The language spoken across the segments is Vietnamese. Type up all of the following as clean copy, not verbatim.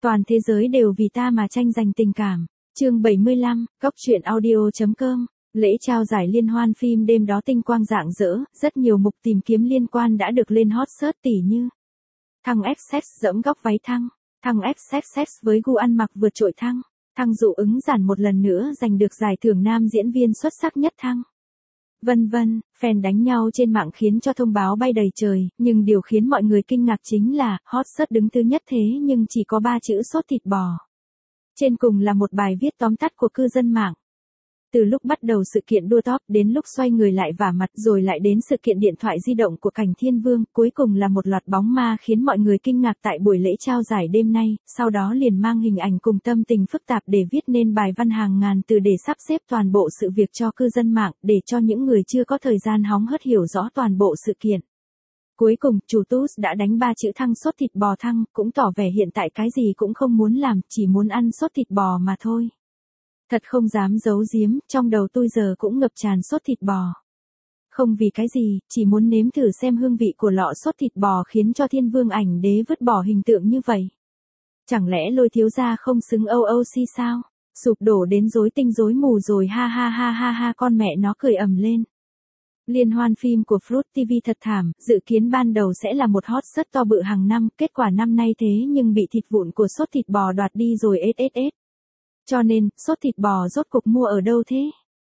Toàn thế giới đều vì ta mà tranh giành tình cảm. Chương 75, Góc truyện audio.com. Lễ trao giải liên hoan phim đêm đó tinh quang rạng rỡ, rất nhiều mục tìm kiếm liên quan đã được lên hot search tỉ như Thăng XX dẫm góc váy Thăng, Thăng XXX với gu ăn mặc vượt trội Thăng, Thăng dụ ứng giản một lần nữa giành được giải thưởng nam diễn viên xuất sắc nhất Thăng. Vân vân, fan đánh nhau trên mạng khiến cho thông báo bay đầy trời, nhưng điều khiến mọi người kinh ngạc chính là, hot search đứng thứ nhất thế nhưng chỉ có 3 chữ sốt thịt bò. Trên cùng là một bài viết tóm tắt của cư dân mạng. Từ lúc bắt đầu sự kiện đua top đến lúc xoay người lại vả mặt rồi lại đến sự kiện điện thoại di động của Cảnh Thiên Vương, cuối cùng là một loạt bóng ma khiến mọi người kinh ngạc tại buổi lễ trao giải đêm nay, sau đó liền mang hình ảnh cùng tâm tình phức tạp để viết nên bài văn hàng ngàn từ để sắp xếp toàn bộ sự việc cho cư dân mạng, để cho những người chưa có thời gian hóng hớt hiểu rõ toàn bộ sự kiện. Cuối cùng, chủ TUS đã đánh 3 chữ Thăng sốt thịt bò Thăng, cũng tỏ vẻ hiện tại cái gì cũng không muốn làm, chỉ muốn ăn sốt thịt bò mà thôi. Thật không dám giấu giếm, trong đầu tôi giờ cũng ngập tràn sốt thịt bò. Không vì cái gì, chỉ muốn nếm thử xem hương vị của lọ sốt thịt bò khiến cho Thiên Vương ảnh đế vứt bỏ hình tượng như vậy. Chẳng lẽ Lôi thiếu gia không xứng OOC sao? Sụp đổ đến rối tinh rối mù rồi, ha ha ha ha ha, con mẹ nó cười ầm lên. Liên hoan phim của Fruit TV thật thảm, dự kiến ban đầu sẽ là một hot search to bự hàng năm, kết quả năm nay thế nhưng bị thịt vụn của sốt thịt bò đoạt đi rồi SSS. Cho nên, sốt thịt bò rốt cục mua ở đâu thế?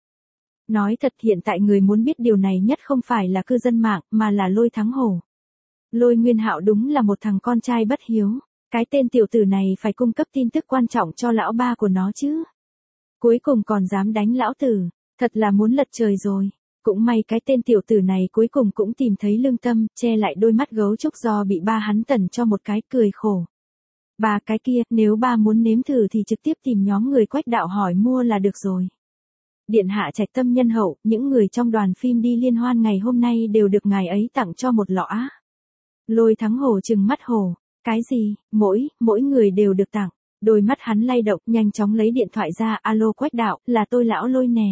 Nói thật, hiện tại người muốn biết điều này nhất không phải là cư dân mạng, mà là Lôi Thắng Hổ. Lôi Nguyên Hạo đúng là một thằng con trai bất hiếu. Cái tên tiểu tử này phải cung cấp tin tức quan trọng cho lão ba của nó chứ. Cuối cùng còn dám đánh lão tử, thật là muốn lật trời rồi. Cũng may cái tên tiểu tử này cuối cùng cũng tìm thấy lương tâm, che lại đôi mắt gấu trúc do bị ba hắn tẩn cho một cái, cười khổ. Ba cái kia, nếu ba muốn nếm thử thì trực tiếp tìm nhóm người Quách Đạo hỏi mua là được rồi. Điện hạ trạch tâm nhân hậu, những người trong đoàn phim đi liên hoan ngày hôm nay đều được ngài ấy tặng cho một lọ á. Lôi Thắng Hổ trừng mắt hổ, cái gì, mỗi người đều được tặng. Đôi mắt hắn lay động, nhanh chóng lấy điện thoại ra, alo Quách Đạo, là tôi lão Lôi nè.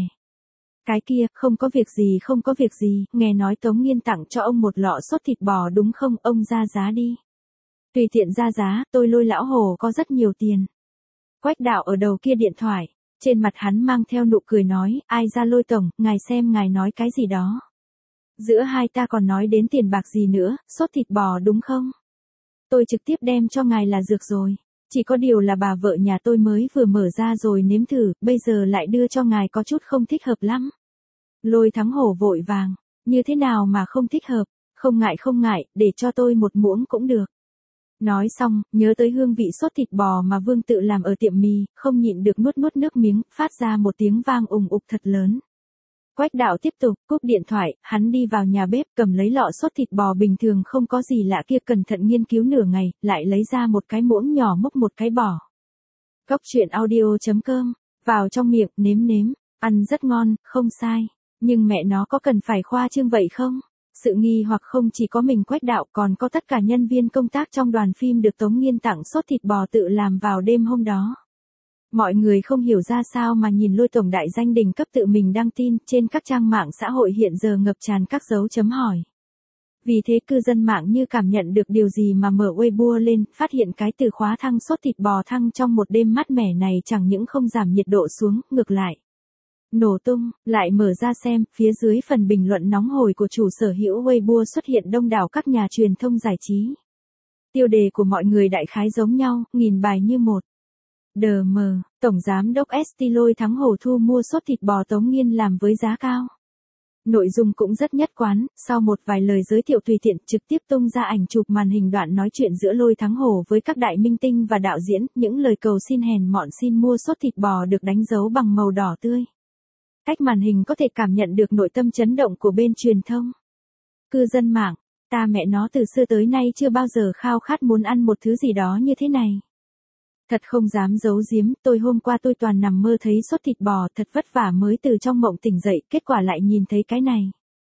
Cái kia, không có việc gì, nghe nói Tống Nghiên tặng cho ông một lọ sốt thịt bò đúng không, ông ra giá đi. Tùy tiện ra giá, tôi Lôi lão Hồ có rất nhiều tiền. Quách Đạo ở đầu kia điện thoại, trên mặt hắn mang theo nụ cười nói, ai ra Lôi tổng, ngài xem ngài nói cái gì đó. Giữa hai ta còn nói đến tiền bạc gì nữa, sốt thịt bò đúng không? Tôi trực tiếp đem cho ngài là dược rồi. Chỉ có điều là bà vợ nhà tôi mới vừa mở ra rồi nếm thử, bây giờ lại đưa cho ngài có chút không thích hợp lắm. Lôi Thắng Hổ vội vàng, như thế nào mà không thích hợp, không ngại, để cho tôi một muỗng cũng được. Nói xong, nhớ tới hương vị sốt thịt bò mà Vương tự làm ở tiệm mì, không nhịn được nuốt nước miếng, phát ra một tiếng vang ùng ục thật lớn. Quách Đạo tiếp tục, cúp điện thoại, hắn đi vào nhà bếp cầm lấy lọ sốt thịt bò bình thường không có gì lạ kia cẩn thận nghiên cứu nửa ngày, lại lấy ra một cái muỗng nhỏ múc một cái bò. Góc truyện audio.com, vào trong miệng, nếm, ăn rất ngon, không sai. Nhưng mẹ nó có cần phải khoa trương vậy không? Sự nghi hoặc không chỉ có mình Quách Đạo còn có tất cả nhân viên công tác trong đoàn phim được Tống Nghiên tặng sốt thịt bò tự làm vào đêm hôm đó. Mọi người không hiểu ra sao mà nhìn Lôi tổng đại danh đỉnh cấp tự mình đăng tin, trên các trang mạng xã hội hiện giờ ngập tràn các dấu chấm hỏi. Vì thế cư dân mạng như cảm nhận được điều gì mà mở Weibo lên, phát hiện cái từ khóa Thăng sốt thịt bò Thăng trong một đêm mát mẻ này chẳng những không giảm nhiệt độ xuống, ngược lại. Nổ tung, lại mở ra xem, phía dưới phần bình luận nóng hổi của chủ sở hữu Weibo xuất hiện đông đảo các nhà truyền thông giải trí. Tiêu đề của mọi người đại khái giống nhau, nghìn bài như một. DM, Tổng Giám đốc ST Lôi Thắng Hổ thu mua sốt thịt bò Tống Nghiên làm với giá cao. Nội dung cũng rất nhất quán, sau một vài lời giới thiệu tùy tiện trực tiếp tung ra ảnh chụp màn hình đoạn nói chuyện giữa Lôi Thắng Hổ với các đại minh tinh và đạo diễn, những lời cầu xin hèn mọn xin mua sốt thịt bò được đánh dấu bằng màu đỏ tươi. Cách màn hình có thể cảm nhận được nội tâm chấn động của bên truyền thông. Cư dân mạng, ta mẹ nó từ xưa tới nay chưa bao giờ khao khát muốn ăn một thứ gì đó như thế này. Thật không dám giấu giếm, hôm qua tôi toàn nằm mơ thấy sốt thịt bò, thật vất vả mới từ trong mộng tỉnh dậy, kết quả lại nhìn thấy cái này.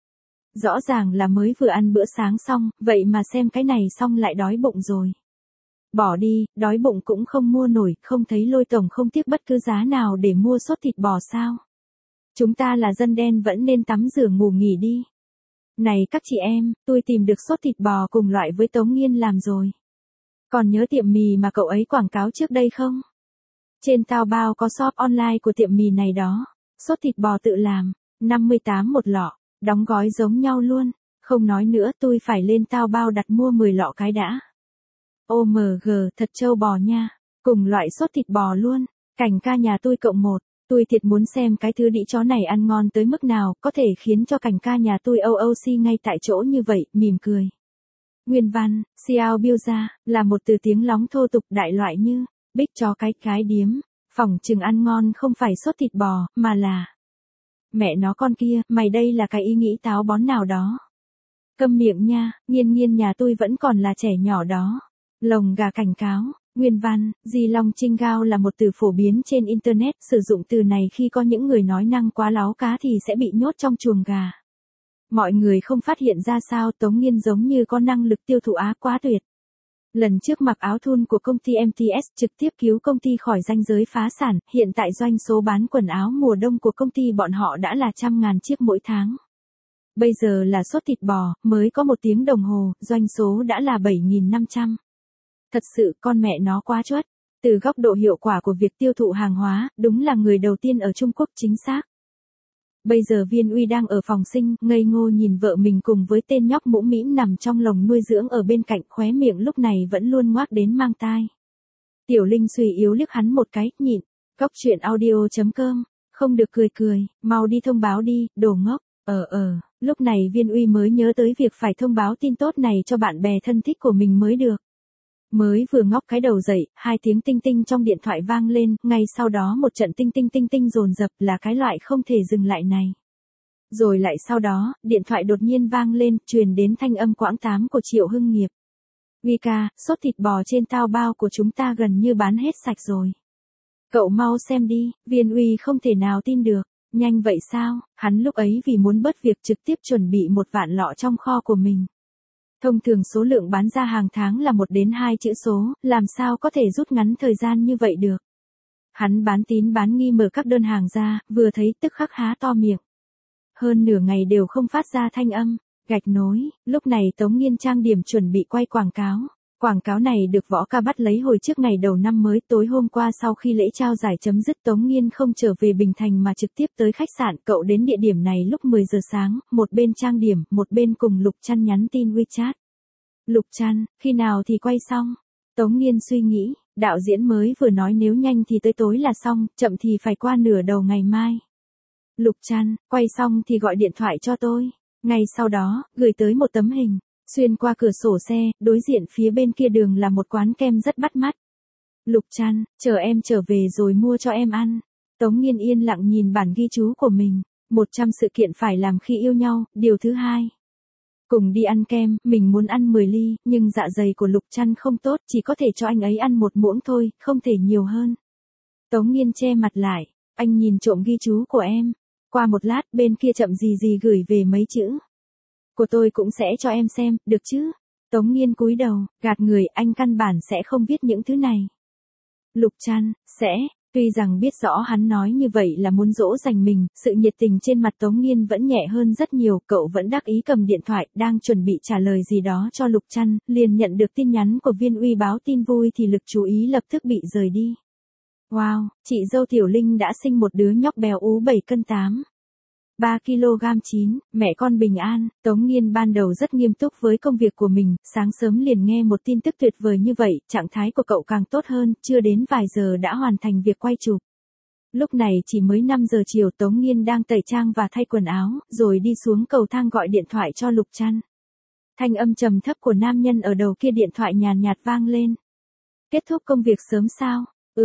Rõ ràng là mới vừa ăn bữa sáng xong, vậy mà xem cái này xong lại đói bụng rồi. Bỏ đi, đói bụng cũng không mua nổi, không thấy Lôi tổng không tiếc bất cứ giá nào để mua sốt thịt bò sao? Chúng ta là dân đen vẫn nên tắm rửa ngủ nghỉ đi. Này các chị em, tôi tìm được sốt thịt bò cùng loại với Tống Nghiên làm rồi. Còn nhớ tiệm mì mà cậu ấy quảng cáo trước đây không? Trên Taobao có shop online của tiệm mì này đó. Sốt thịt bò tự làm, 58 một lọ, đóng gói giống nhau luôn. Không nói nữa, tôi phải lên Taobao đặt mua 10 lọ cái đã. OMG, thật trâu bò nha. Cùng loại sốt thịt bò luôn. Cảnh ca nhà tôi cộng 1. Tôi thiệt muốn xem cái thứ đĩ chó này ăn ngon tới mức nào, có thể khiến cho cảnh ca nhà tôi OOC ngay tại chỗ như vậy, mỉm cười. Nguyên văn, Xiao Biêu ra, là một từ tiếng lóng thô tục đại loại như, bích chó cái điếm, phỏng chừng ăn ngon không phải sốt thịt bò, mà là. Mẹ nó con kia, mày đây là cái ý nghĩ táo bón nào đó. Câm miệng nha, Nghiên nhà tôi vẫn còn là trẻ nhỏ đó. Lồng gà cảnh cáo. Nguyên văn, Di Long Trinh Gao là một từ phổ biến trên Internet, sử dụng từ này khi có những người nói năng quá láo cá thì sẽ bị nhốt trong chuồng gà. Mọi người không phát hiện ra sao Tống Nghiên giống như có năng lực tiêu thụ Á quá tuyệt. Lần trước mặc áo thun của công ty MTS trực tiếp cứu công ty khỏi ranh giới phá sản, hiện tại doanh số bán quần áo mùa đông của công ty bọn họ đã là 100.000 chiếc mỗi tháng. Bây giờ là sốt thịt bò, mới có 1 tiếng đồng hồ, doanh số đã là 7.500. Thật sự con mẹ nó quá chuất. Từ góc độ hiệu quả của việc tiêu thụ hàng hóa, đúng là người đầu tiên ở Trung Quốc chính xác. Bây giờ Viên Uy đang ở phòng sinh, ngây ngô nhìn vợ mình cùng với tên nhóc mũm mĩm nằm trong lồng nuôi dưỡng ở bên cạnh, khóe miệng lúc này vẫn luôn ngoác đến mang tai. Tiểu Linh suy yếu liếc hắn một cái, nhịn. Cóc truyện audio.com, không được cười, mau đi thông báo đi, đồ ngốc. Lúc này Viên Uy mới nhớ tới việc phải thông báo tin tốt này cho bạn bè thân thích của mình mới được. Mới vừa ngóc cái đầu dậy, 2 tiếng tinh tinh trong điện thoại vang lên, ngay sau đó một trận tinh tinh dồn dập là cái loại không thể dừng lại này. Rồi lại sau đó, điện thoại đột nhiên vang lên, truyền đến thanh âm quãng tám của Triệu Hưng Nghiệp. Uy ca, sốt thịt bò trên Taobao của chúng ta gần như bán hết sạch rồi. Cậu mau xem đi, Viên Uy không thể nào tin được. Nhanh vậy sao? Hắn lúc ấy vì muốn bớt việc trực tiếp chuẩn bị 1 vạn lọ trong kho của mình. Thông thường số lượng bán ra hàng tháng là 1 đến 2 chữ số, làm sao có thể rút ngắn thời gian như vậy được. Hắn bán tín bán nghi mở các đơn hàng ra, vừa thấy tức khắc há to miệng. Hơn nửa ngày đều không phát ra thanh âm, gạch nối, lúc này Tống Nghiên trang điểm chuẩn bị quay quảng cáo. Quảng cáo này được Võ Ca bắt lấy hồi trước ngày đầu năm mới. Tối hôm qua sau khi lễ trao giải chấm dứt, Tống Nghiên không trở về Bình Thành mà trực tiếp tới khách sạn. Cậu đến địa điểm này lúc 10 giờ sáng, một bên trang điểm, một bên cùng Lục Trăn nhắn tin WeChat. Lục Trăn, khi nào thì quay xong? Tống Nghiên suy nghĩ, đạo diễn mới vừa nói nếu nhanh thì tới tối là xong, chậm thì phải qua nửa đầu ngày mai. Lục Trăn, quay xong thì gọi điện thoại cho tôi. Ngay sau đó, gửi tới một tấm hình. Xuyên qua cửa sổ xe, đối diện phía bên kia đường là một quán kem rất bắt mắt. Lục Trăn, chờ em trở về rồi mua cho em ăn. Tống Nghiên yên lặng nhìn bản ghi chú của mình. 100 sự kiện phải làm khi yêu nhau, điều thứ 2. Cùng đi ăn kem, mình muốn ăn 10 ly, nhưng dạ dày của Lục Trăn không tốt, chỉ có thể cho anh ấy ăn 1 muỗng thôi, không thể nhiều hơn. Tống Nghiên che mặt lại, anh nhìn trộm ghi chú của em. Qua một lát, bên kia chậm gì gửi về mấy chữ. Của tôi cũng sẽ cho em xem, được chứ? Tống Nghiên cúi đầu, gạt người, anh căn bản sẽ không viết những thứ này. Lục Trăn, sẽ, tuy rằng biết rõ hắn nói như vậy là muốn dỗ dành mình, sự nhiệt tình trên mặt Tống Nghiên vẫn nhẹ hơn rất nhiều, cậu vẫn đắc ý cầm điện thoại, đang chuẩn bị trả lời gì đó cho Lục Trăn, liền nhận được tin nhắn của Viên Uy báo tin vui thì lực chú ý lập tức bị rời đi. Wow, chị dâu Tiểu Linh đã sinh một đứa nhóc béo ú 7 cân 8. 3 kg 9, mẹ con bình an. Tống Nghiên ban đầu rất nghiêm túc với công việc của mình, sáng sớm liền nghe một tin tức tuyệt vời như vậy, trạng thái của cậu càng tốt hơn, chưa đến vài giờ đã hoàn thành việc quay chụp. Lúc này chỉ mới 5 giờ chiều, Tống Nghiên đang tẩy trang và thay quần áo, rồi đi xuống cầu thang gọi điện thoại cho Lục Trăn. Thanh âm trầm thấp của nam nhân ở đầu kia điện thoại nhàn nhạt vang lên. Kết thúc công việc sớm sao?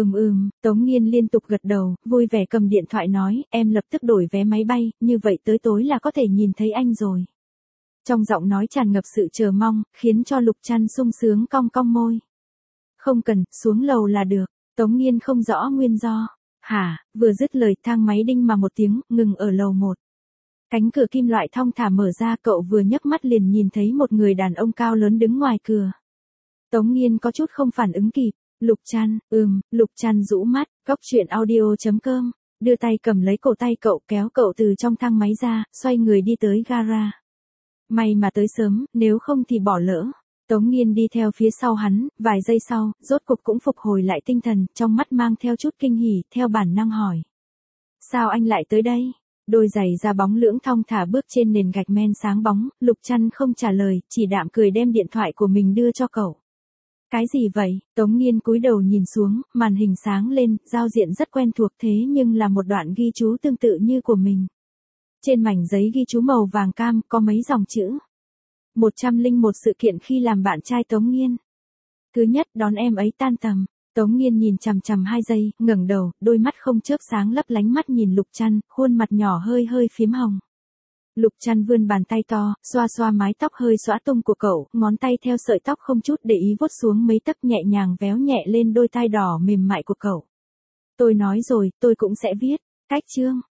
Tống Nghiên liên tục gật đầu, vui vẻ cầm điện thoại nói, em lập tức đổi vé máy bay, như vậy tới tối là có thể nhìn thấy anh rồi. Trong giọng nói tràn ngập sự chờ mong, khiến cho Lục Trăn sung sướng cong cong môi. Không cần, xuống lầu là được. Tống Nghiên không rõ nguyên do. Hả, vừa dứt lời thang máy đinh mà một tiếng, ngừng ở lầu 1. Cánh cửa kim loại thong thả mở ra, cậu vừa nhấc mắt liền nhìn thấy một người đàn ông cao lớn đứng ngoài cửa. Tống Nghiên có chút không phản ứng kịp. Lục Trăn, Lục Trăn rũ mắt, cóc truyện audio.com, đưa tay cầm lấy cổ tay cậu kéo cậu từ trong thang máy ra, xoay người đi tới gara. May mà tới sớm, nếu không thì bỏ lỡ. Tống Nghiên đi theo phía sau hắn, vài giây sau, rốt cục cũng phục hồi lại tinh thần, trong mắt mang theo chút kinh hỉ, theo bản năng hỏi. Sao anh lại tới đây? Đôi giày da bóng lưỡng thong thả bước trên nền gạch men sáng bóng, Lục Trăn không trả lời, chỉ đạm cười đem điện thoại của mình đưa cho cậu. Cái gì vậy? Tống Nghiên cúi đầu nhìn xuống, màn hình sáng lên, giao diện rất quen thuộc thế nhưng là một đoạn ghi chú tương tự như của mình. Trên mảnh giấy ghi chú màu vàng cam có mấy dòng chữ. 101 sự kiện khi làm bạn trai Tống Nghiên. Thứ nhất, đón em ấy tan tầm. Tống Nghiên nhìn chằm chằm 2 giây, ngẩng đầu, đôi mắt không chớp sáng lấp lánh mắt nhìn Lục Trăn, khuôn mặt nhỏ hơi hơi phím hồng. Lục Trăn vươn bàn tay to, xoa xoa mái tóc hơi xõa tung của cậu, ngón tay theo sợi tóc không chút để ý vuốt xuống mấy tấc nhẹ nhàng véo nhẹ lên đôi tai đỏ mềm mại của cậu. Tôi nói rồi, tôi cũng sẽ viết. Cách chương.